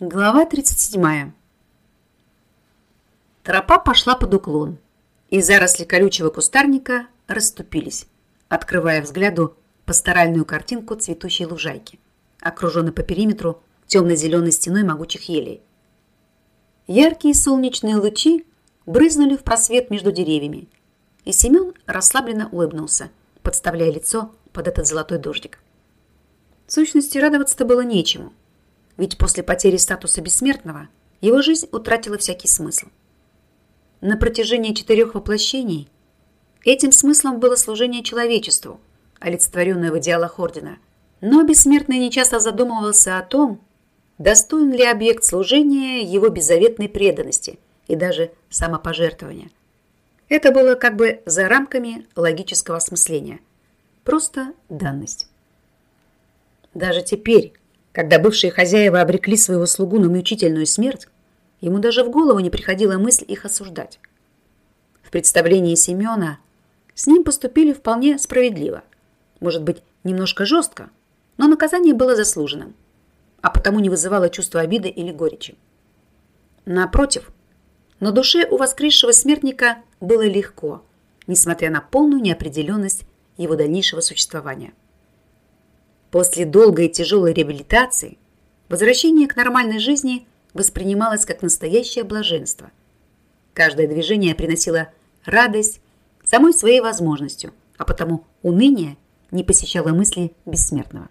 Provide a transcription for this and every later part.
Глава 37. Тропа пошла под уклон, и заросли колючего кустарника расступились, открывая взгляду пасторальную картинку цветущей лужайки, окруженной по периметру темно-зеленой стеной могучих елей. Яркие солнечные лучи брызнули в просвет между деревьями, и Семен расслабленно улыбнулся, подставляя лицо под этот золотой дождик. В сущности, радоваться-то было нечему, ведь после потери статуса бессмертного его жизнь утратила всякий смысл. На протяжении 4 воплощений этим смыслом было служение человечеству, олицетворенное в идеалах Ордена. Но бессмертный нечасто задумывался о том, достоин ли объект служения его беззаветной преданности и даже самопожертвования. Это было как бы за рамками логического осмысления. Просто данность. Даже теперь, когда бывшие хозяева обрекли своего слугу на мучительную смерть, ему даже в голову не приходила мысль их осуждать. В представлении Семена с ним поступили вполне справедливо. Может быть, немножко жестко, но наказание было заслуженным, а потому не вызывало чувства обиды или горечи. Напротив, на душе у воскресшего смертника было легко, несмотря на полную неопределенность его дальнейшего существования. После долгой и тяжелой реабилитации возвращение к нормальной жизни воспринималось как настоящее блаженство. Каждое движение приносило радость самой своей возможностью, а потому уныние не посещало мысли бессмертного.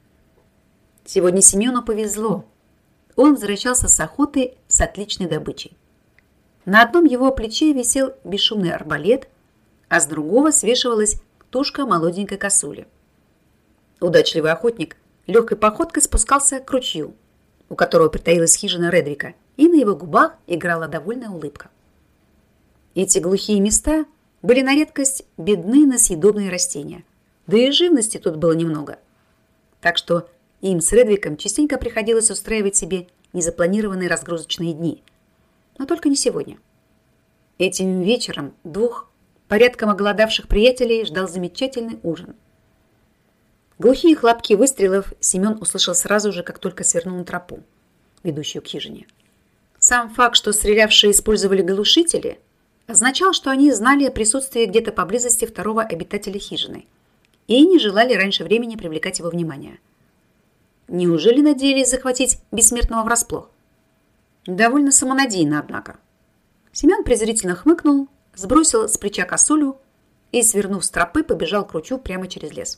Сегодня Семену повезло. Он возвращался с охоты с отличной добычей. На одном его плече висел бесшумный арбалет, а с другого свешивалась тушка молоденькой косули. Удачливый охотник легкой походкой спускался к ручью, у которого притаилась хижина Редвика, и на его губах играла довольная улыбка. Эти глухие места были на редкость бедны на съедобные растения, да и живности тут было немного. Так что им с Редвиком частенько приходилось устраивать себе незапланированные разгрузочные дни. Но только не сегодня. Этим вечером 2 порядком оголодавших приятелей ждал замечательный ужин. Глухие хлопки выстрелов Семен услышал сразу же, как только свернул на тропу, ведущую к хижине. Сам факт, что стрелявшие использовали глушители, означал, что они знали о присутствии где-то поблизости второго обитателя хижины и не желали раньше времени привлекать его внимание. Неужели надеялись захватить бессмертного врасплох? Довольно самонадеянно, однако. Семен презрительно хмыкнул, сбросил с плеча косулю и, свернув с тропы, побежал к ручью прямо через лес.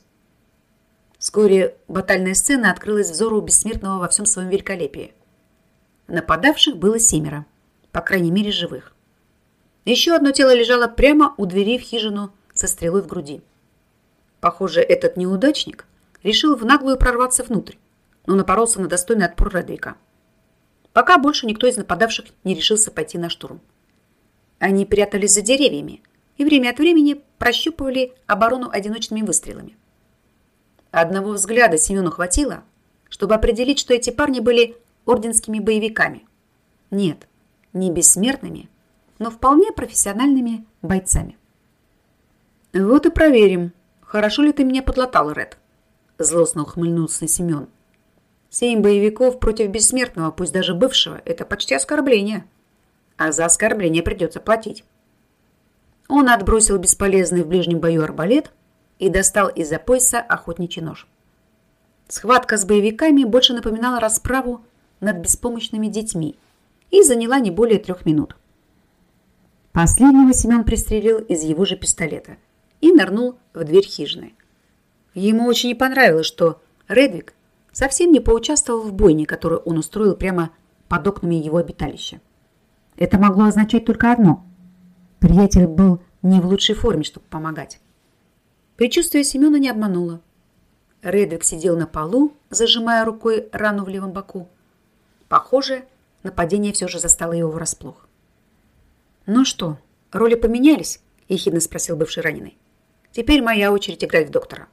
Вскоре батальная сцена открылась взору бессмертного во всем своем великолепии. Нападавших было 7, по крайней мере живых. Еще одно тело лежало прямо у двери в хижину со стрелой в груди. Похоже, этот неудачник решил в наглую прорваться внутрь, но напоролся на достойный отпор Редвика. Пока больше никто из нападавших не решился пойти на штурм. Они прятались за деревьями и время от времени прощупывали оборону одиночными выстрелами. Одного взгляда Семену хватило, чтобы определить, что эти парни были орденскими боевиками. Нет, не бессмертными, но вполне профессиональными бойцами. «Вот и проверим, хорошо ли ты меня подлатал, Ред», – злостно ухмыльнулся Семен. 7 боевиков против бессмертного, пусть даже бывшего, это почти оскорбление. А за оскорбление придется платить. Он отбросил бесполезный в ближнем бою арбалет и достал из-за пояса охотничий нож. Схватка с боевиками больше напоминала расправу над беспомощными детьми и заняла не более 3 минут. Последнего Семен пристрелил из его же пистолета и нырнул в дверь хижины. Ему очень не понравилось, что Редвик совсем не поучаствовал в бойне, которую он устроил прямо под окнами его обиталища. Это могло означать только одно. Приятель был не в лучшей форме, чтобы помогать. Предчувствие Семена не обмануло. Редвик сидел на полу, зажимая рукой рану в левом боку. Похоже, нападение все же застало его врасплох. «Ну что, роли поменялись?» – ехидно спросил бывший раненый. «Теперь моя очередь играть в доктора».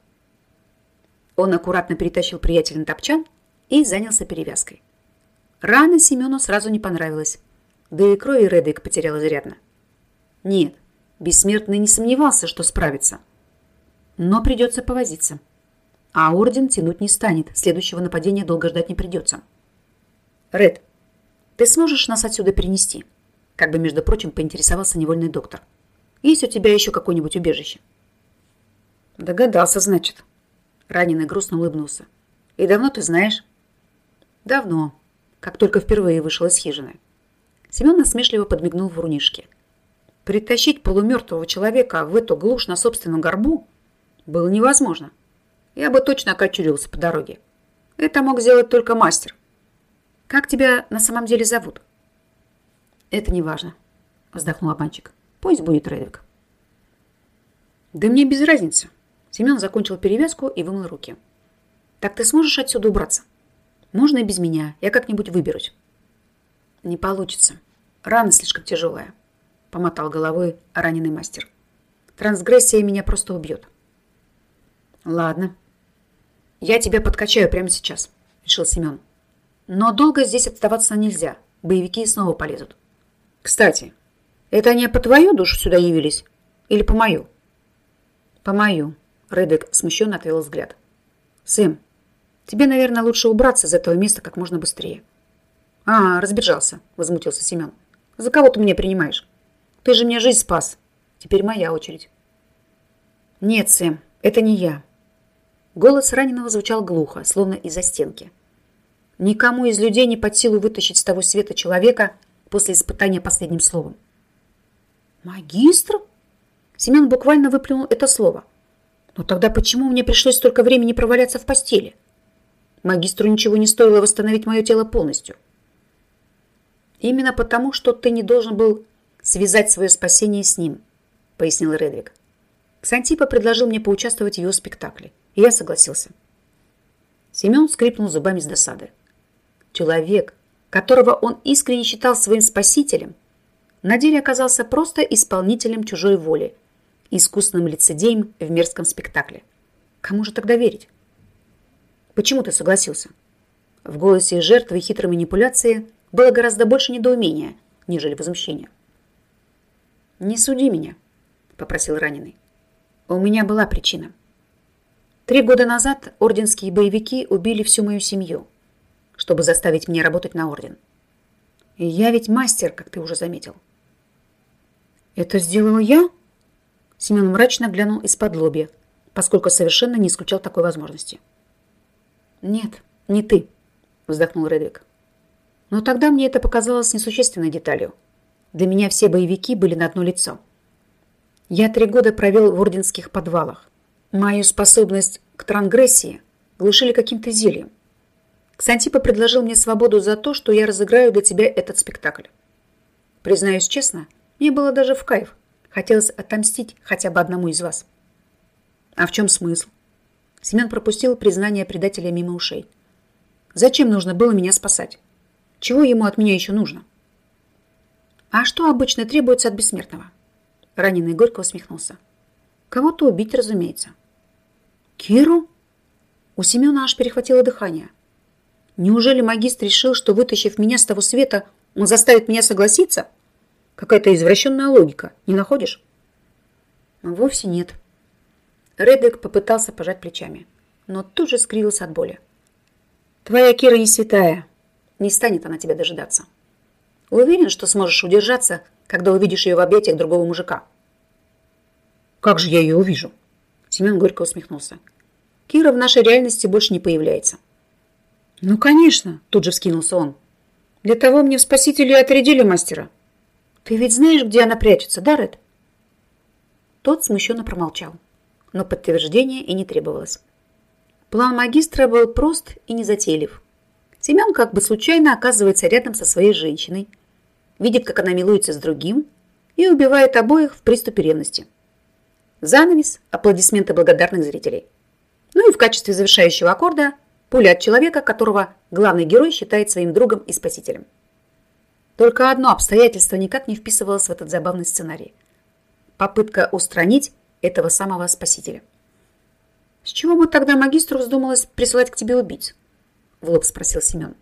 Он аккуратно перетащил приятеля на топчан и занялся перевязкой. Рана Семену сразу не понравилась, да и крови Редвик потерял изрядно. Нет, бессмертный не сомневался, что справится. Но придется повозиться. А орден тянуть не станет, следующего нападения долго ждать не придется. «Ред, Ты сможешь нас отсюда перенести? Как бы, между прочим, поинтересовался невольный доктор. Есть у тебя еще какое-нибудь убежище? Догадался, значит. Раненый грустно улыбнулся. И давно ты знаешь? Давно. Как только впервые вышел из хижины. Семен насмешливо подмигнул врунишке. Притащить полумертвого человека в эту глушь на собственном горбу было невозможно. Я бы точно окочурился по дороге. Это мог сделать только мастер. Как тебя на самом деле зовут? Это не важно, вздохнул обманщик. Пусть будет Редвик. Да мне без разницы. Семен закончил перевязку и вымыл руки. Так ты сможешь отсюда убраться? Можно и без меня. Я как-нибудь выберусь. Не получится. Рана слишком тяжелая. Помотал головой раненый мастер. Трансгрессия меня просто убьет. Ладно. Я тебя подкачаю прямо сейчас, решил Семен. Но долго здесь оставаться нельзя. Боевики снова полезут. Кстати, это они по твою душу сюда явились? Или по мою? По мою. Редвик смущенно отвел взгляд. Сэм, тебе, наверное, лучше убраться из этого места как можно быстрее. Разбежался, возмутился Семен. За кого ты меня принимаешь? Ты же мне жизнь спас. Теперь моя очередь. Нет, Сэм, это не я. Голос раненого звучал глухо, словно из-за стенки. Никому из людей не под силу вытащить с того света человека после испытания последним словом. Магистр? Семен буквально выплюнул это слово. Но тогда почему мне пришлось столько времени проваляться в постели? Магистру ничего не стоило восстановить мое тело полностью. Именно потому, что ты не должен был связать свое спасение с ним, пояснил Редвик. Ксантипа предложил мне поучаствовать в его спектакле, и я согласился. Семен скрипнул зубами с досады. Человек, которого он искренне считал своим спасителем, на деле оказался просто исполнителем чужой воли, искусным лицедеем в мерзком спектакле. Кому же тогда верить? Почему ты согласился? В голосе жертвы хитрой манипуляции было гораздо больше недоумения, нежели возмущения. «Не суди меня», — попросил раненый. «У меня была причина. 3 года назад орденские боевики убили всю мою семью, чтобы заставить меня работать на орден. И я ведь мастер, как ты уже заметил». «Это сделала я?» Семен мрачно глянул из-под поскольку совершенно не исключал такой возможности. «Нет, не ты», — вздохнул Редвик. «Но тогда мне это показалось несущественной деталью. Для меня все боевики были на одно лицо. Я 3 года провел в орденских подвалах. Мою способность к трансгрессии глушили каким-то зельем. Ксантипа предложил мне свободу за то, что я разыграю для тебя этот спектакль. Признаюсь честно, мне было даже в кайф. Хотелось отомстить хотя бы одному из вас». «А в чем смысл?» Семен пропустил признание предателя мимо ушей. «Зачем нужно было меня спасать? Чего ему от меня еще нужно?» «А что обычно требуется от бессмертного?» Раненый горько усмехнулся. «Кого-то убить, разумеется». «Киру?» У Семена аж перехватило дыхание. «Неужели магистр решил, что, вытащив меня с того света, он заставит меня согласиться? Какая-то извращенная логика, не находишь?» «Вовсе нет». Редвик попытался пожать плечами, но тут же скривился от боли. «Твоя Кира не святая. Не станет она тебя дожидаться. Уверен, что сможешь удержаться, когда увидишь ее в объятиях другого мужика?» «Как же я ее увижу?» Семен горько усмехнулся. «Кира в нашей реальности больше не появляется». «Ну, конечно», тут же вскинулся он. «Для того мне в спасители отрядили мастера. Ты ведь знаешь, где она прячется, да, Ред?» Тот смущенно промолчал, но подтверждения и не требовалось. План магистра был прост и незатейлив. Семен как бы случайно оказывается рядом со своей женщиной, видит, как она милуется с другим и убивает обоих в приступе ревности. Занавес, аплодисменты благодарных зрителей. Ну и в качестве завершающего аккорда пуля от человека, которого главный герой считает своим другом и спасителем. Только одно обстоятельство никак не вписывалось в этот забавный сценарий. Попытка устранить этого самого спасителя. «С чего бы тогда магистру вздумалось присылать к тебе убийц?» — в лоб спросил Семен.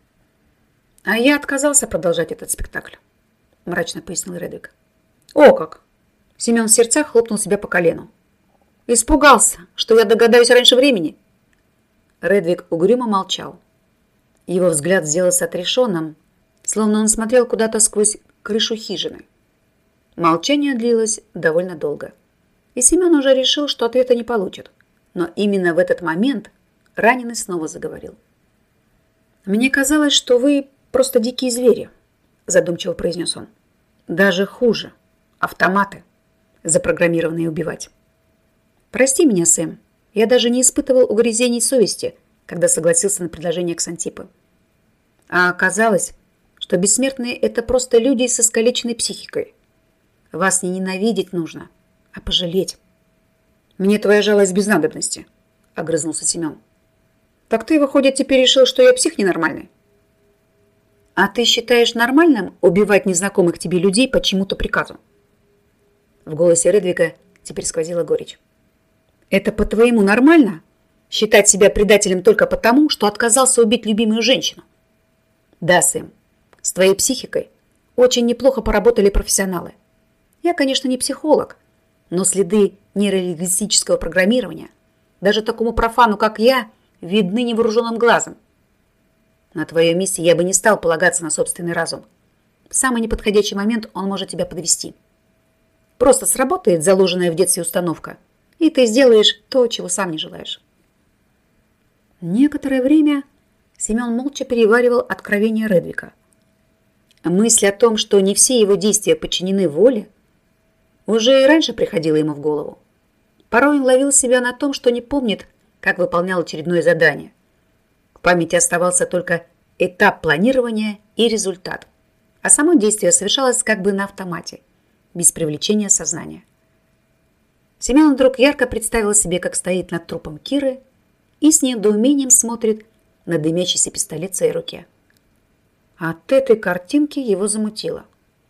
«А я отказался продолжать этот спектакль», — мрачно пояснил Редвик. «О как!» — Семен в сердцах хлопнул себя по колену. «Испугался, что я догадаюсь раньше времени». Редвик угрюмо молчал. Его взгляд сделался отрешенным, словно он смотрел куда-то сквозь крышу хижины. Молчание длилось довольно долго, и Семен уже решил, что ответа не получит. Но именно в этот момент раненый снова заговорил. «Мне казалось, что вы просто дикие звери», – задумчиво произнес он. «Даже хуже. Автоматы, запрограммированные убивать. Прости меня, Сэм, я даже не испытывал угрызений совести, когда согласился на предложение Ксантипы. А оказалось, что бессмертные – это просто люди с искалеченной психикой. Вас не ненавидеть нужно, а пожалеть». «Мне твоя жалость без надобности», – огрызнулся Семен. «Так ты, выходит, теперь решил, что я псих ненормальный?» «А ты считаешь нормальным убивать незнакомых тебе людей по чему-то приказу?» В голосе Редвига теперь сквозила горечь. «Это по-твоему нормально? Считать себя предателем только потому, что отказался убить любимую женщину?» «Да, Сэм, с твоей психикой очень неплохо поработали профессионалы. Я, конечно, не психолог, но следы нейролингвистического программирования даже такому профану, как я, видны невооруженным глазом. На твоем месте я бы не стал полагаться на собственный разум. В самый неподходящий момент он может тебя подвести. Просто сработает заложенная в детстве установка, и ты сделаешь то, чего сам не желаешь». Некоторое время Семен молча переваривал откровения Редвика. Мысль о том, что не все его действия подчинены воле, уже и раньше приходила ему в голову. Порой он ловил себя на том, что не помнит, как выполнял очередное задание. В памяти оставался только этап планирования и результат, а само действие совершалось как бы на автомате, без привлечения сознания. Семен вдруг ярко представил себе, как стоит над трупом Киры и с недоумением смотрит на дымящийся пистолет в своей руке. От этой картинки его замутило.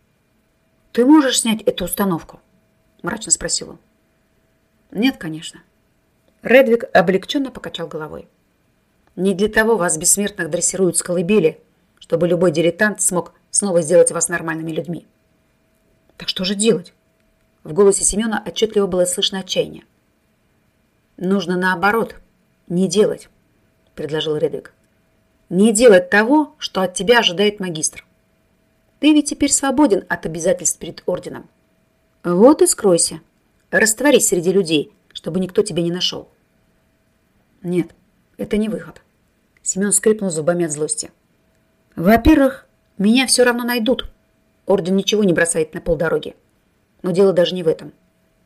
«Ты можешь снять эту установку?» – мрачно спросил он. «Нет, конечно». Редвиг облегченно покачал головой. «Не для того вас, бессмертных, дрессируют с колыбели, чтобы любой дилетант смог снова сделать вас нормальными людьми». «Так что же делать?» В голосе Семена отчетливо было слышно отчаяние. «Нужно наоборот, не делать», – предложил Редвиг. «Не делать того, что от тебя ожидает магистр. Ты ведь теперь свободен от обязательств перед орденом. Вот и скройся, растворись среди людей, чтобы никто тебя не нашел». «Нет, это не выход». Семен скрипнул зубами от злости. «Во-первых, меня все равно найдут. Орден ничего не бросает на полдороги. Но дело даже не в этом.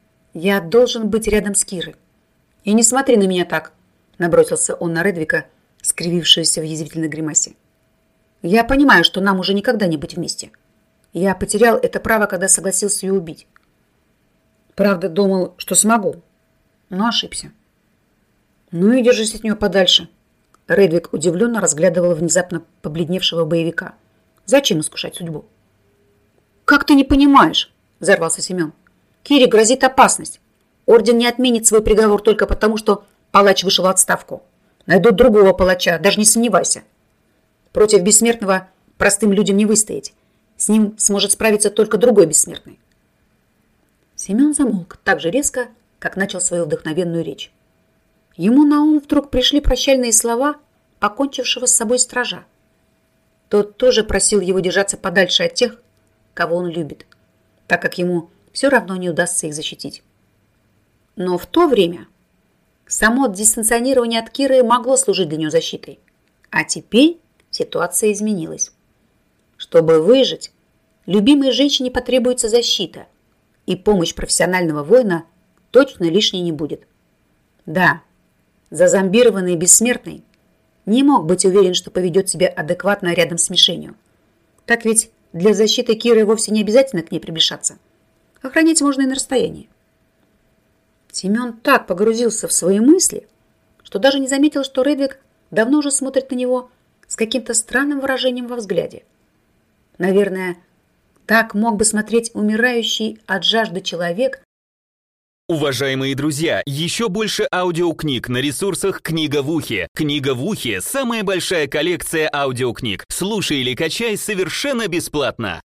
Я должен быть рядом с Кирой. И не смотри на меня так», – набросился он на Редвика, скривившуюся в язвительной гримасе. «Я понимаю, что нам уже никогда не быть вместе. Я потерял это право, когда согласился ее убить. Правда, думал, что смогу, но ошибся». «Ну и держись от нее подальше». Редвиг удивленно разглядывал внезапно побледневшего боевика. «Зачем искушать судьбу?» «Как ты не понимаешь?» – взорвался Семен. «Кире грозит опасность. Орден не отменит свой приговор только потому, что палач вышел в отставку. Найдут другого палача, даже не сомневайся. Против бессмертного простым людям не выстоять. С ним сможет справиться только другой бессмертный». Семен замолк так же резко, как начал свою вдохновенную речь. Ему на ум вдруг пришли прощальные слова покончившего с собой стража. Тот тоже просил его держаться подальше от тех, кого он любит, так как ему все равно не удастся их защитить. Но в то время само дистанционирование от Киры могло служить для нее защитой. А теперь ситуация изменилась. Чтобы выжить, любимой женщине потребуется защита, и помощь профессионального воина точно лишней не будет. Да, зазомбированный бессмертный не мог быть уверен, что поведет себя адекватно рядом с мишенью. Так ведь для защиты Киры вовсе не обязательно к ней приближаться. Охранять можно и на расстоянии. Семен так погрузился в свои мысли, что даже не заметил, что Редвиг давно уже смотрит на него с каким-то странным выражением во взгляде. Наверное, так мог бы смотреть умирающий от жажды человек. Уважаемые друзья, еще больше аудиокниг на ресурсах «Книга в ухе». «Книга в ухе» — самая большая коллекция аудиокниг. Слушай или качай совершенно бесплатно.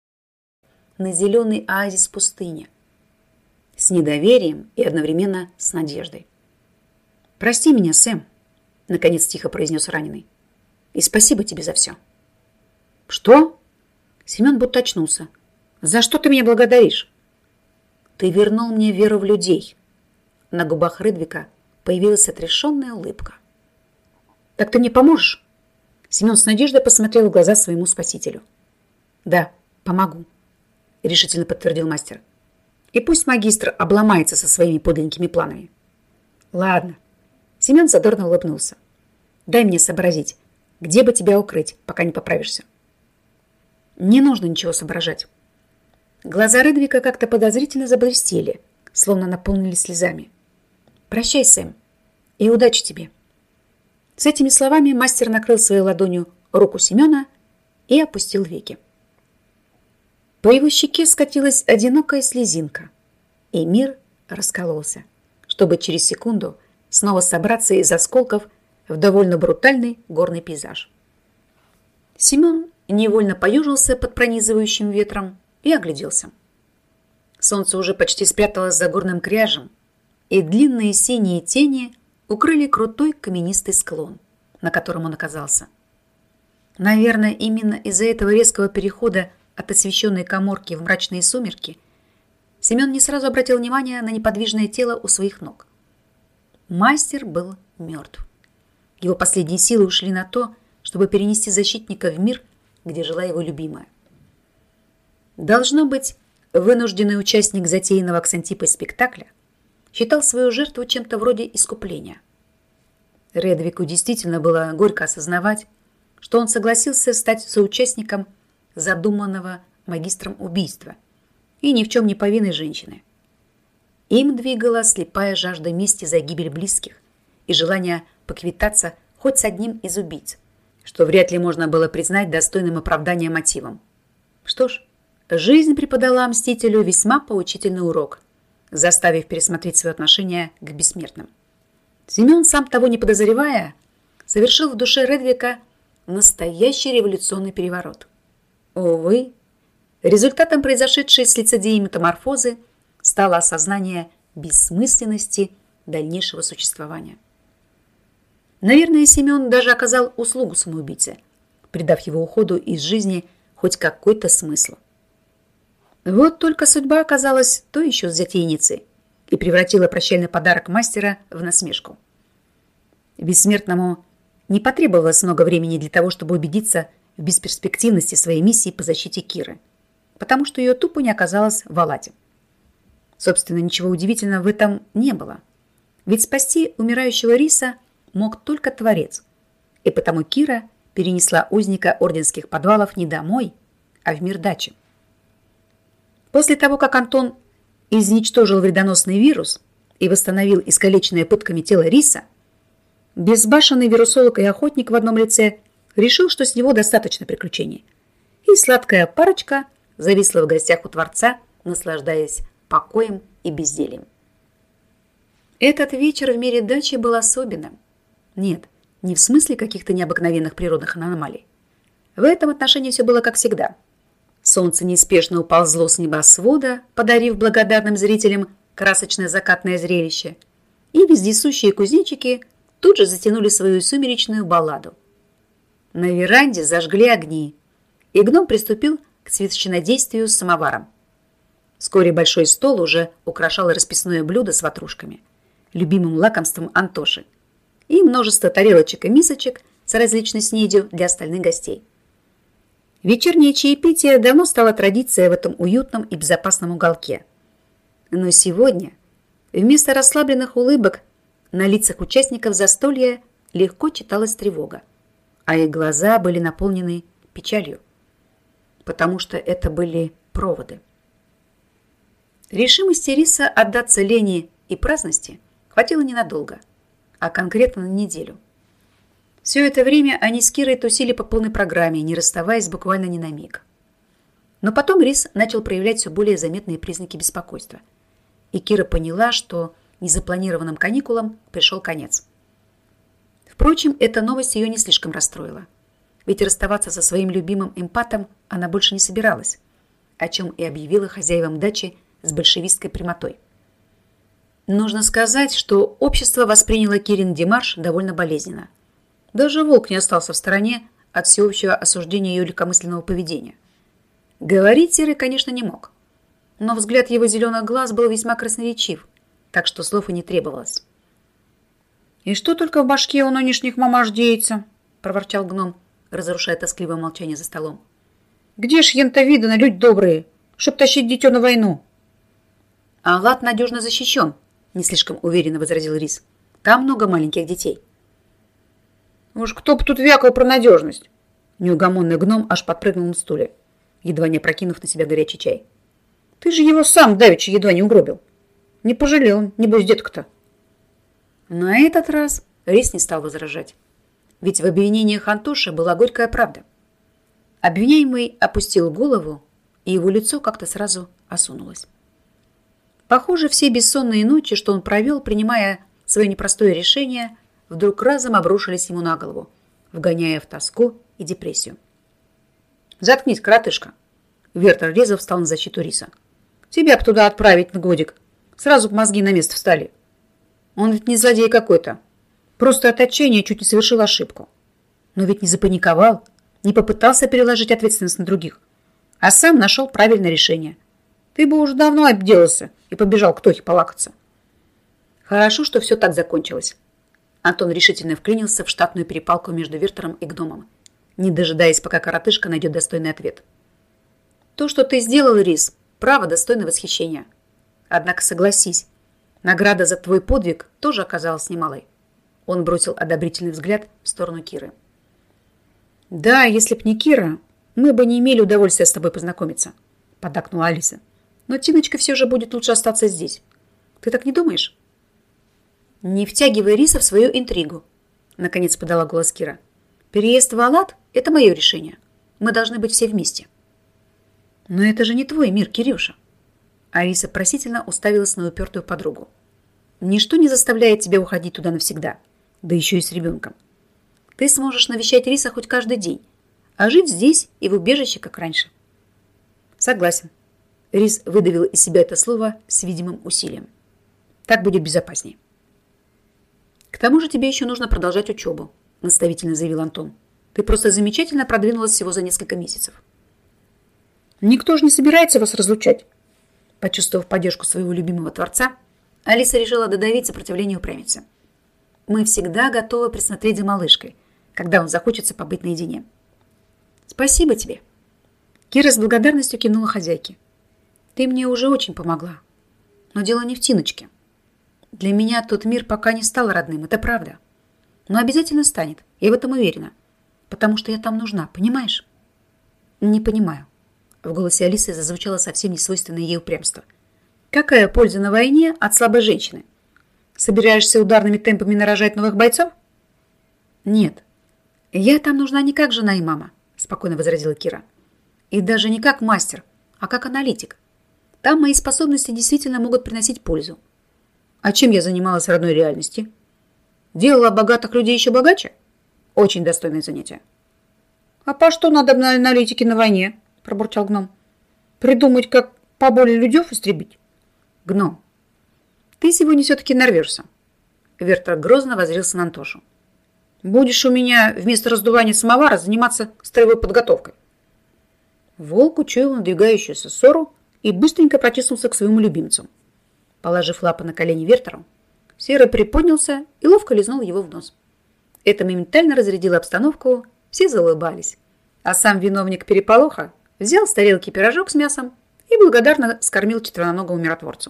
На зеленый оазис пустыни. С недоверием и одновременно с надеждой. «Прости меня, Сэм», — наконец тихо произнес раненый. «И спасибо тебе за все». «Что?» Семен будто очнулся. «За что ты меня благодаришь?» «Ты вернул мне веру в людей». На губах Рыдвика появилась отрешенная улыбка. «Так ты мне поможешь?» Семен с надеждой посмотрел в глаза своему спасителю. «Да, помогу», — решительно подтвердил мастер. «И пусть магистр обломается со своими подлинными планами». «Ладно». Семен задорно улыбнулся. «Дай мне сообразить, где бы тебя укрыть, пока не поправишься». «Не нужно ничего соображать». Глаза Рыдвика как-то подозрительно заблестели, словно наполнились слезами. «Прощай, Сэм, и удачи тебе». С этими словами мастер накрыл своей ладонью руку Семена и опустил веки. По его щеке скатилась одинокая слезинка, и мир раскололся, чтобы через секунду снова собраться из осколков в довольно брутальный горный пейзаж. Семен невольно поюжился под пронизывающим ветром и огляделся. Солнце уже почти спряталось за горным кряжем, и длинные синие тени укрыли крутой каменистый склон, на котором он оказался. Наверное, именно из-за этого резкого перехода от освещенной каморки в мрачные сумерки Семен не сразу обратил внимание на неподвижное тело у своих ног. Мастер был мертв. Его последние силы ушли на то, чтобы перенести защитника в мир, где жила его любимая. Должно быть, вынужденный участник затеянного Ксантипой спектакля считал свою жертву чем-то вроде искупления. Редвику действительно было горько осознавать, что он согласился стать соучастником задуманного магистром убийства и ни в чем не повинной женщины. Им двигала слепая жажда мести за гибель близких и желание поквитаться хоть с одним из убийц, что вряд ли можно было признать достойным оправдания мотивом. Что ж, жизнь преподала мстителю весьма поучительный урок, заставив пересмотреть свое отношение к бессмертным. Семен, сам того не подозревая, совершил в душе Редвика настоящий революционный переворот. Увы, результатом произошедшей с лицедеем метаморфозы стало осознание бессмысленности дальнейшего существования. Наверное, Семен даже оказал услугу самоубийце, придав его уходу из жизни хоть какой-то смысл. Вот только судьба оказалась то еще затейницей и превратила прощальный подарок мастера в насмешку. Бессмертному не потребовалось много времени для того, чтобы убедиться в бесперспективности своей миссии по защите Киры, потому что ее тупо не оказалось в Алате. Собственно, ничего удивительного в этом не было, ведь спасти умирающего Риса мог только Творец, и потому Кира перенесла узника орденских подвалов не домой, а в мир дачи. После того, как Антон изничтожил вредоносный вирус и восстановил искалеченное пытками тело Риса, безбашенный вирусолог и охотник в одном лице решил, что с него достаточно приключений. И сладкая парочка зависла в гостях у Творца, наслаждаясь покоем и бездельем. Этот вечер в мире дачи был особенным. Нет, не в смысле каких-то необыкновенных природных аномалий. В этом отношении все было как всегда. Солнце неспешно уползло с небосвода, подарив благодарным зрителям красочное закатное зрелище, и вездесущие кузнечики тут же затянули свою сумеречную балладу. На веранде зажгли огни, и гном приступил к священнодействию с самоваром. Вскоре большой стол уже украшало расписное блюдо с ватрушками, любимым лакомством Антоши, и множество тарелочек и мисочек с различной снедью для остальных гостей. Вечернее чаепитие давно стало традицией в этом уютном и безопасном уголке. Но сегодня вместо расслабленных улыбок на лицах участников застолья легко читалась тревога, а их глаза были наполнены печалью, потому что это были проводы. Решимости Риса отдаться лени и праздности хватило ненадолго, а конкретно на неделю. Все это время они с Кирой тусили по полной программе, не расставаясь буквально ни на миг. Но потом Рис начал проявлять все более заметные признаки беспокойства. И Кира поняла, что незапланированным каникулам пришел конец. Впрочем, эта новость ее не слишком расстроила. Ведь расставаться со своим любимым эмпатом она больше не собиралась, о чем и объявила хозяевам дачи с большевистской прямотой. Нужно сказать, что общество восприняло Кирин демарш довольно болезненно. Даже волк не остался в стороне от всеобщего осуждения ее легкомысленного поведения. Говорить Серый, конечно, не мог. Но взгляд его зеленых глаз был весьма красноречив, так что слов и не требовалось. «И что только в башке у нынешних мамаш деется?» – проворчал гном, разрушая тоскливое молчание за столом. «Где ж ента видано, люди добрые, чтоб тащить дитё на войну?» «Аллат надежно защищен», – не слишком уверенно возразил Рис. «Там много маленьких детей». «Уж кто бы тут вякал про надежность?» Неугомонный гном аж подпрыгнул на стуле, едва не опрокинув на себя горячий чай. «Ты же его сам давеча едва не угробил. Не пожалел, небось, детка-то». На этот раз Рис не стал возражать, ведь в обвинениях Антоши была горькая правда. Обвиняемый опустил голову, и его лицо как-то сразу осунулось. Похоже, все бессонные ночи, что он провел, принимая свое непростое решение, вдруг разом обрушились ему на голову, вгоняя в тоску и депрессию. «Заткнись, коротышка!» Вертер резво встал на защиту Риса. «Тебя б туда отправить на годик. Сразу б мозги на место встали. Он ведь не злодей какой-то. Просто от отчаяния чуть не совершил ошибку. Но ведь не запаниковал, не попытался переложить ответственность на других, а сам нашел правильное решение. Ты бы уже давно обделался и побежал к Тохе полакаться». Хорошо, что все так закончилось. Антон решительно вклинился в штатную перепалку между Вертером и гномом, не дожидаясь, пока коротышка найдет достойный ответ. То, что ты сделал, Рис, право достойно восхищения. Однако согласись, награда за твой подвиг тоже оказалась немалой. Он бросил одобрительный взгляд в сторону Киры. «Да, если б не Кира, мы бы не имели удовольствия с тобой познакомиться», — поддакнула Алиса. «Но Тиночка все же будет лучше остаться здесь. Ты так не думаешь?» «Не втягивай Риса в свою интригу», — наконец подала голос Кира. «Переезд в Алат — это мое решение. Мы должны быть все вместе». «Но это же не твой мир, Кирюша». Алиса просительно уставилась на упертую подругу. «Ничто не заставляет тебя уходить туда навсегда, да еще и с ребенком. Ты сможешь навещать Риса хоть каждый день, а жить здесь и в убежище, как раньше». «Согласен». Рис выдавил из себя это слово с видимым усилием. «Так будет безопасней». «К тому же тебе еще нужно продолжать учебу», – наставительно заявил Антон. «Ты просто замечательно продвинулась всего за несколько месяцев». «Никто же не собирается вас разлучать». Почувствовав поддержку своего любимого творца, Алиса решила додавить сопротивление упрямицы. «Мы всегда готовы присмотреть за малышкой, когда он захочется побыть наедине». «Спасибо тебе». Кира с благодарностью кивнула хозяйке. «Ты мне уже очень помогла. Но дело не в Тиночке. Для меня тот мир пока не стал родным, это правда. Но обязательно станет, я в этом уверена. Потому что я там нужна, понимаешь?» «Не понимаю». В голосе Алисы зазвучало совсем несвойственное ей упрямство. «Какая польза на войне от слабой женщины? Собираешься ударными темпами нарожать новых бойцов?» «Нет, я там нужна не как жена и мама», спокойно возразила Кира. «И даже не как мастер, а как аналитик. Там мои способности действительно могут приносить пользу. А чем я занималась в родной реальности? Делала богатых людей еще богаче? Очень достойное занятие». «А по что надо на аналитике на войне?» – пробурчал гном. «Придумать, как поболее людев истребить?» «Гном, ты сегодня все-таки нарвешься». Вертер грозно воззрился на Антошу. «Будешь у меня вместо раздувания самовара заниматься строевой подготовкой». Волк учуял надвигающуюся ссору и быстренько протиснулся к своему любимцу. Положив лапы на колени Вертеру, Серый приподнялся и ловко лизнул его в нос. Это моментально разрядило обстановку, все заулыбались. А сам виновник переполоха взял с тарелки пирожок с мясом и благодарно скормил четвероногому миротворцу.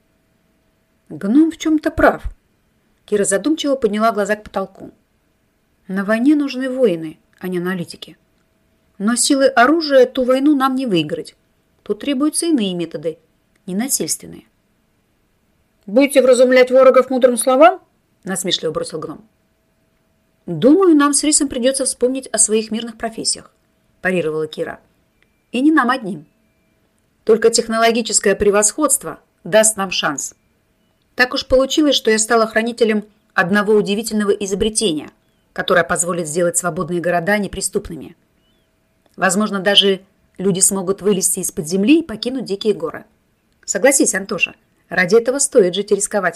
Гном в чем-то прав. Кира задумчиво подняла глаза к потолку. На войне нужны воины, а не аналитики. Но силой оружия ту войну нам не выиграть. Тут требуются иные методы, ненасильственные. «Будете вразумлять ворогов мудрым словам?» – насмешливо бросил гном. «Думаю, нам с Рисом придется вспомнить о своих мирных профессиях», – парировала Кира. «И не нам одним. Только технологическое превосходство даст нам шанс. Так уж получилось, что я стала хранителем одного удивительного изобретения, которое позволит сделать свободные города неприступными. Возможно, даже люди смогут вылезти из-под земли и покинуть дикие горы. Согласись, Антоша, ради этого стоит жить и рисковать».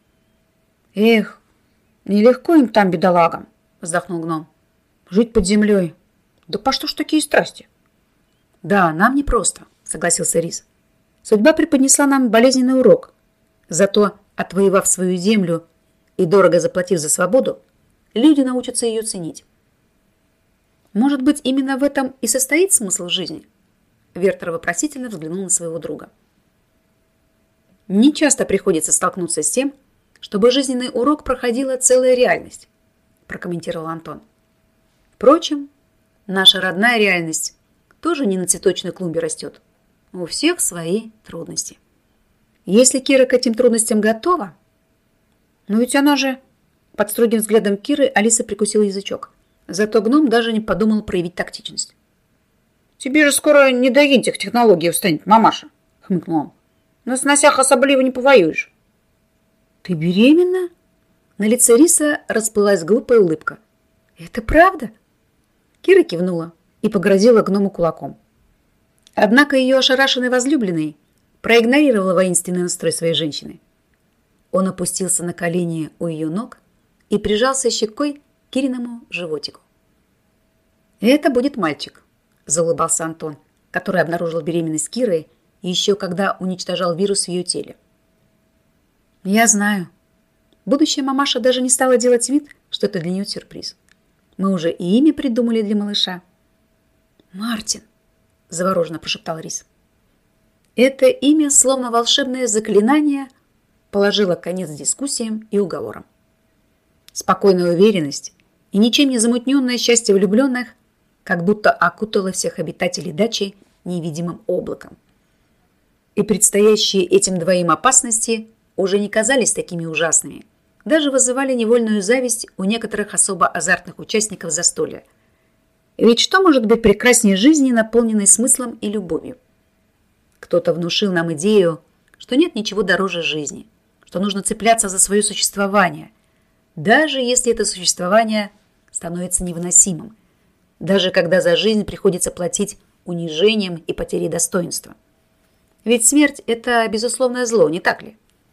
«Эх, нелегко им там, бедолагам», – вздохнул гном. «Жить под землей. Да по что ж такие страсти?» Да, нам непросто, согласился Рис. Судьба преподнесла нам болезненный урок. Зато, отвоевав свою землю и дорого заплатив за свободу, люди научатся ее ценить. Может быть, именно в этом и состоит смысл жизни? Вертер вопросительно взглянул на своего друга. Не часто приходится столкнуться с тем, чтобы жизненный урок проходила целая реальность, прокомментировал Антон. Впрочем, наша родная реальность тоже не на цветочной клумбе растет. У всех свои трудности. Если Кира к этим трудностям готова... Но ведь она же... Под строгим взглядом Киры Алиса прикусила язычок. Зато гном даже не подумал проявить тактичность. «Тебе же скоро не до этих технологий встанет, мамаша», — хмыкнул он. «На сносях особливо не повоюешь». «Ты беременна?» На лице Риса расплылась глупая улыбка. «Это правда?» Кира кивнула и погрозила гному кулаком. Однако ее ошарашенный возлюбленный проигнорировал воинственный настрой своей женщины. Он опустился на колени у ее ног и прижался щекой к Кириному животику. «Это будет мальчик», – заулыбался Антон, который обнаружил беременность Киры еще когда уничтожал вирус в ее теле. «Я знаю. Будущая мамаша даже не стала делать вид, что это для нее сюрприз. Мы уже и имя придумали для малыша». «Мартин», – завороженно прошептал Рис. Это имя, словно волшебное заклинание, положило конец дискуссиям и уговорам. Спокойная уверенность и ничем не замутненное счастье влюбленных как будто окутало всех обитателей дачи невидимым облаком. И предстоящие этим двоим опасности уже не казались такими ужасными, даже вызывали невольную зависть у некоторых особо азартных участников застолья. Ведь что может быть прекраснее жизни, наполненной смыслом и любовью? Кто-то внушил нам идею, что нет ничего дороже жизни, что нужно цепляться за свое существование, даже если это существование становится невыносимым, даже когда за жизнь приходится платить унижением и потерей достоинства. Ведь смерть – это безусловное зло, не так ли?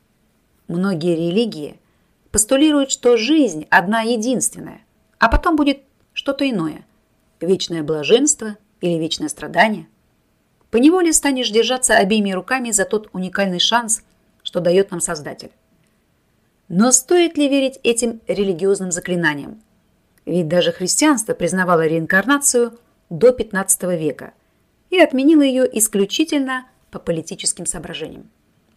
Многие религии постулируют, что жизнь одна единственная, а потом будет что-то иное – вечное блаженство или вечное страдание. Поневоле станешь держаться обеими руками за тот уникальный шанс, что дает нам Создатель. Но стоит ли верить этим религиозным заклинаниям? Ведь даже христианство признавало реинкарнацию до XV века и отменило ее исключительно по политическим соображениям.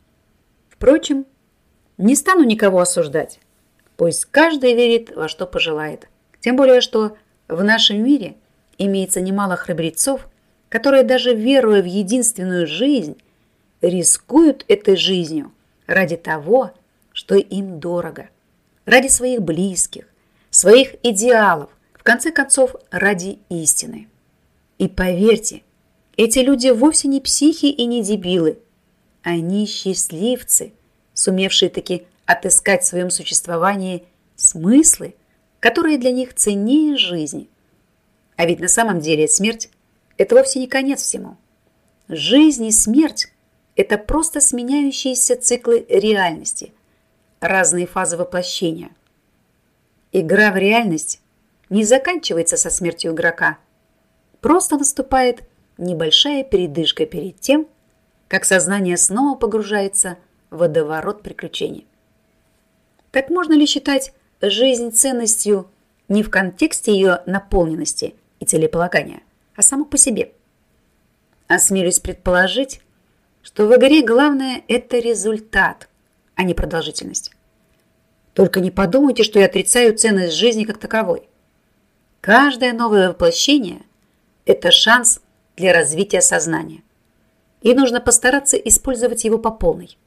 Впрочем, не стану никого осуждать. Пусть каждый верит во что пожелает. Тем более, что в нашем мире имеется немало храбрецов, которые даже веруя в единственную жизнь, рискуют этой жизнью ради того, что им дорого, ради своих близких, своих идеалов, в конце концов, ради истины. И поверьте, эти люди вовсе не психи и не дебилы. Они счастливцы, сумевшие таки отыскать в своем существовании смыслы, которые для них ценнее жизни. А ведь на самом деле смерть – это вовсе не конец всему. Жизнь и смерть – это просто сменяющиеся циклы реальности, разные фазы воплощения. Игра в реальность не заканчивается со смертью игрока. Просто наступает небольшая передышка перед тем, как сознание снова погружается в водоворот приключений. Так можно ли считать жизнь ценностью не в контексте ее наполненности и целеполагания, а само по себе? Осмелюсь предположить, что в игре главное – это результат, а не продолжительность. Только не подумайте, что я отрицаю ценность жизни как таковой. Каждое новое воплощение – это шанс для развития сознания. И нужно постараться использовать его по полной.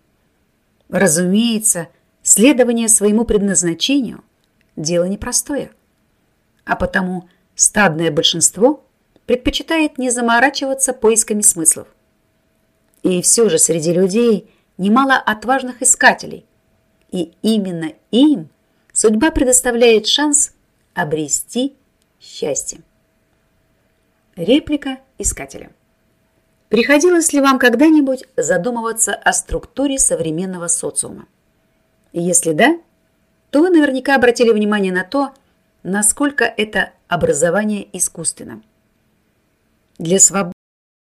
Разумеется, следование своему предназначению – дело непростое. А потому стадное большинство предпочитает не заморачиваться поисками смыслов. И все же среди людей немало отважных искателей. И именно им судьба предоставляет шанс обрести счастье. Реплика искателя. Приходилось ли вам когда-нибудь задумываться о структуре современного социума? Если да, то вы наверняка обратили внимание на то, насколько это образование искусственно. Для свободы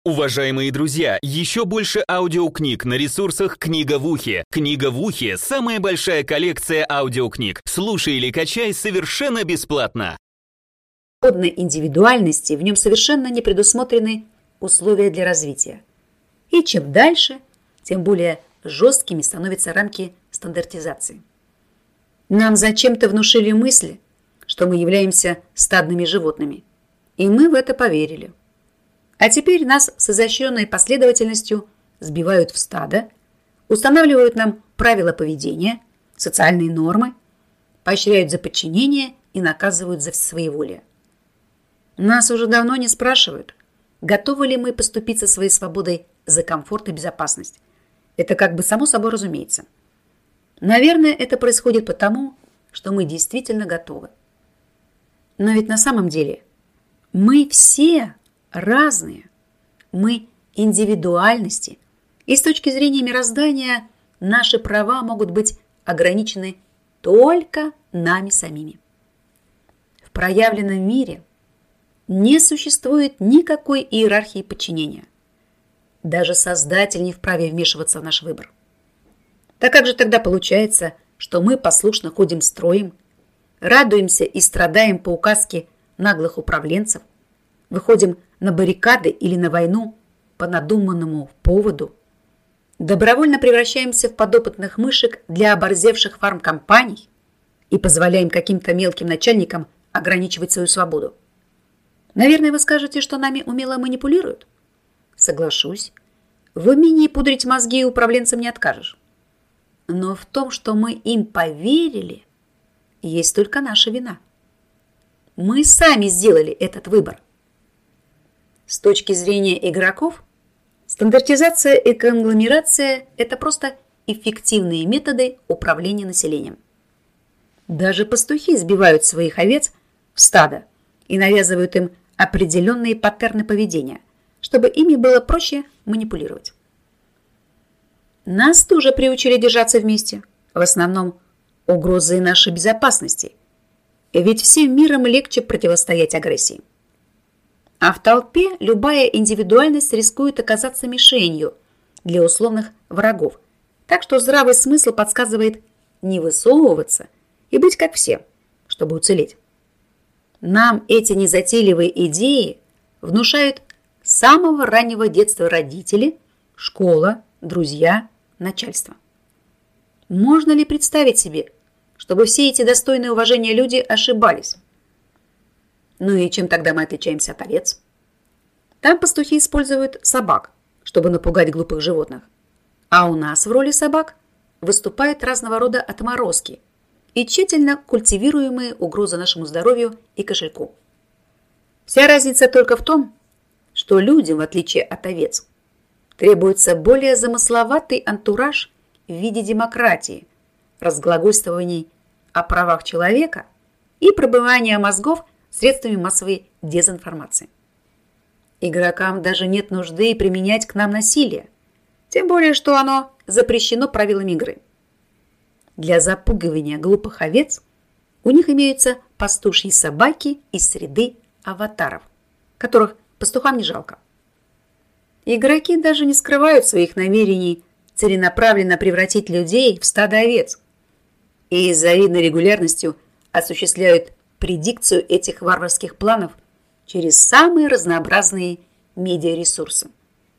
Уважаемые друзья, еще больше аудиокниг на ресурсах «Книга в ухе». «Книга в ухе» — самая большая коллекция аудиокниг. Слушай или качай совершенно бесплатно. Свободной индивидуальности в нем совершенно не предусмотрены условия для развития. И чем дальше, тем более жесткими становятся рамки стандартизации. Нам зачем-то внушили мысли, что мы являемся стадными животными. И мы в это поверили. А теперь нас с изощренной последовательностью сбивают в стадо, устанавливают нам правила поведения, социальные нормы, поощряют за подчинение и наказывают за своеволие. Нас уже давно не спрашивают, готовы ли мы поступиться своей свободой за комфорт и безопасность. Это как бы само собой разумеется. Наверное, это происходит потому, что мы действительно готовы. Но ведь на самом деле мы все разные. Мы индивидуальности. И с точки зрения мироздания наши права могут быть ограничены только нами самими. В проявленном мире не существует никакой иерархии подчинения. Даже Создатель не вправе вмешиваться в наш выбор. Так как же тогда получается, что мы послушно ходим строем, радуемся и страдаем по указке наглых управленцев, выходим на баррикады или на войну по надуманному поводу, добровольно превращаемся в подопытных мышек для оборзевших фармкомпаний и позволяем каким-то мелким начальникам ограничивать свою свободу? Наверное, вы скажете, что нами умело манипулируют. Соглашусь, в умении пудрить мозги управленцам не откажешь. Но в том, что мы им поверили, есть только наша вина. Мы сами сделали этот выбор. С точки зрения игроков, стандартизация и конгломерация – это просто эффективные методы управления населением. Даже пастухи сбивают своих овец в стадо и навязывают им определенные паттерны поведения, чтобы ими было проще манипулировать. Нас тоже приучили держаться вместе, в основном угрозой нашей безопасности, ведь всем миром легче противостоять агрессии. А в толпе любая индивидуальность рискует оказаться мишенью для условных врагов, так что здравый смысл подсказывает не высовываться и быть как все, чтобы уцелеть. Нам эти незатейливые идеи внушают с самого раннего детства родители, школа, друзья, начальство. Можно ли представить себе, чтобы все эти достойные уважения люди ошибались? Ну и чем тогда мы отличаемся от овец? Там пастухи используют собак, чтобы напугать глупых животных. А у нас в роли собак выступают разного рода отморозки и тщательно культивируемые угрозы нашему здоровью и кошельку. Вся разница только в том, что людям, в отличие от овец, требуется более замысловатый антураж в виде демократии, разглагольствований о правах человека и пробивания мозгов средствами массовой дезинформации. Игрокам даже нет нужды применять к нам насилие, тем более, что оно запрещено правилами игры. Для запугивания глупых овец у них имеются пастушьи собаки из среды аватаров, которых пастухам не жалко. Игроки даже не скрывают своих намерений целенаправленно превратить людей в стадо овец и с завидной регулярностью осуществляют предикцию этих варварских планов через самые разнообразные медиаресурсы.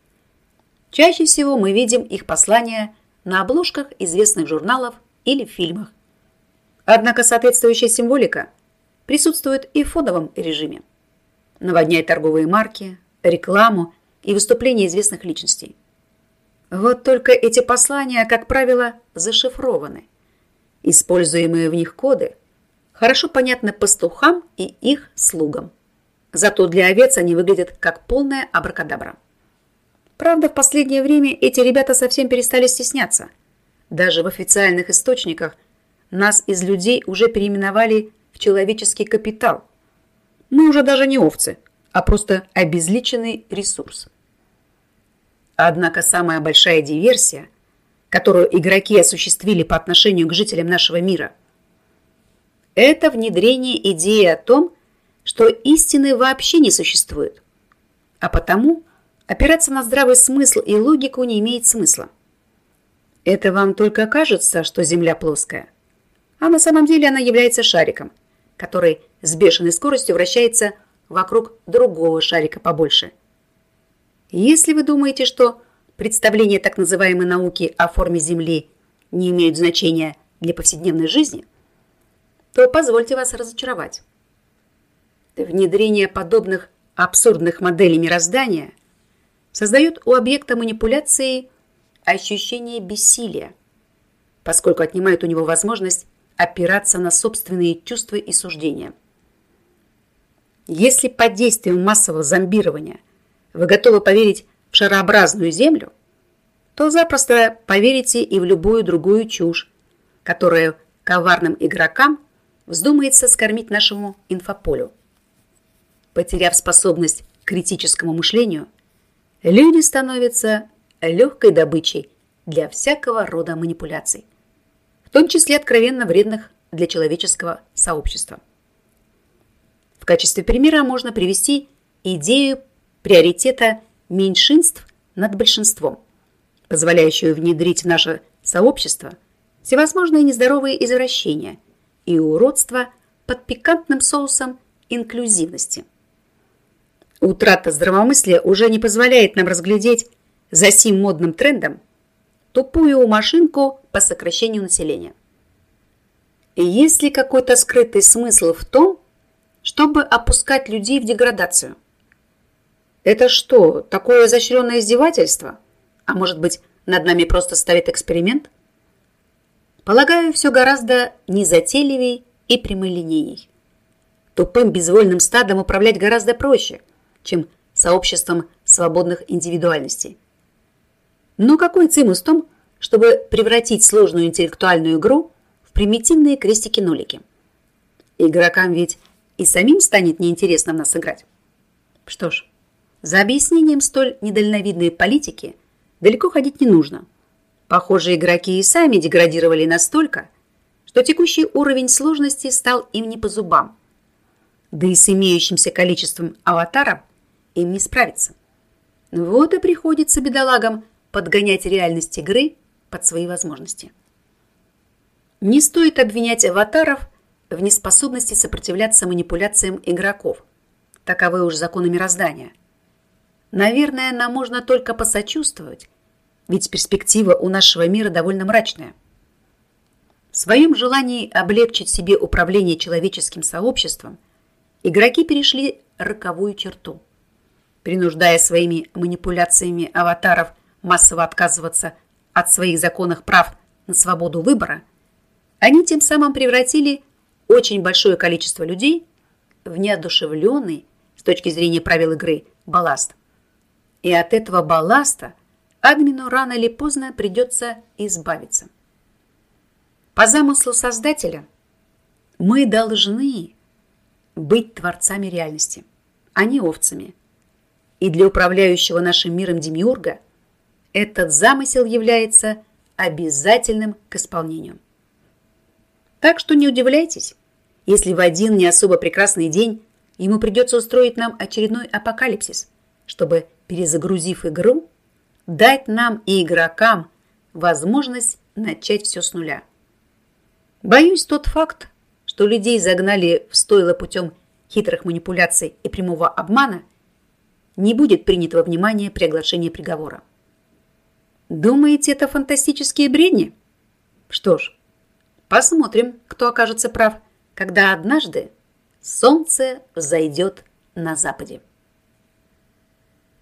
Чаще всего мы видим их послания на обложках известных журналов или фильмах. Однако соответствующая символика присутствует и в фоновом режиме. Наводняет торговые марки, рекламу и выступления известных личностей. Вот только эти послания, как правило, зашифрованы. Используемые в них коды хорошо понятны пастухам и их слугам. Зато для овец они выглядят как полная абракадабра. Правда, в последнее время эти ребята совсем перестали стесняться. Даже в официальных источниках нас из людей уже переименовали в человеческий капитал. Мы уже даже не овцы, а просто обезличенный ресурс. Однако самая большая диверсия, которую игроки осуществили по отношению к жителям нашего мира, это внедрение идеи о том, что истины вообще не существует, а потому Опираться на здравый смысл и логику не имеет смысла. Это вам только кажется, что Земля плоская, а на самом деле она является шариком, который с бешеной скоростью вращается вокруг другого шарика побольше. Если вы думаете, что представления так называемой науки о форме Земли не имеют значения для повседневной жизни, то позвольте вас разочаровать. Внедрение подобных абсурдных моделей мироздания создает у объекта манипуляции ощущение бессилия, поскольку отнимает у него возможность опираться на собственные чувства и суждения. Если под действием массового зомбирования вы готовы поверить в шарообразную Землю, то запросто поверите и в любую другую чушь, которую коварным игрокам вздумается скормить нашему инфополю. Потеряв способность к критическому мышлению, люди становятся легкой добычей для всякого рода манипуляций, в том числе откровенно вредных для человеческого сообщества. В качестве примера можно привести идею приоритета меньшинств над большинством, позволяющую внедрить в наше сообщество всевозможные нездоровые извращения и уродства под пикантным соусом инклюзивности. Утрата здравомыслия уже не позволяет нам разглядеть за сим модным трендом тупую машинку по сокращению населения. И есть ли какой-то скрытый смысл в том, чтобы опускать людей в деградацию? Это что, такое изощренное издевательство? А может быть, над нами просто ставят эксперимент? Полагаю, все гораздо незатейливей и прямолинейней. Тупым безвольным стадом управлять гораздо проще, чем сообществом свободных индивидуальностей. Но какой цимус в том, чтобы превратить сложную интеллектуальную игру в примитивные крестики-нолики? Игрокам ведь и самим станет неинтересно в нас играть. Что ж, за объяснением столь недальновидной политики далеко ходить не нужно. Похоже, игроки и сами деградировали настолько, что текущий уровень сложности стал им не по зубам. Да и с имеющимся количеством аватаров им не справиться. Вот и приходится бедолагам подгонять реальность игры под свои возможности. Не стоит обвинять аватаров в неспособности сопротивляться манипуляциям игроков. Таковы уж законы мироздания. Наверное, нам можно только посочувствовать, ведь перспектива у нашего мира довольно мрачная. В своем желании облегчить себе управление человеческим сообществом игроки перешли роковую черту. Принуждая своими манипуляциями аватаров массово отказываться от своих законных прав на свободу выбора, они тем самым превратили очень большое количество людей в неодушевленный, с точки зрения правил игры, балласт. И от этого балласта админу рано или поздно придется избавиться. По замыслу Создателя мы должны быть творцами реальности, а не овцами. И для управляющего нашим миром демиурга этот замысел является обязательным к исполнению. Так что не удивляйтесь, если в один не особо прекрасный день ему придется устроить нам очередной апокалипсис, чтобы, перезагрузив игру, дать нам и игрокам возможность начать все с нуля. Боюсь, тот факт, что людей загнали в стойло путем хитрых манипуляций и прямого обмана, не будет принято во внимание при оглашении приговора. Думаете, это фантастические бредни? Что ж, посмотрим, кто окажется прав, когда однажды солнце взойдет на западе.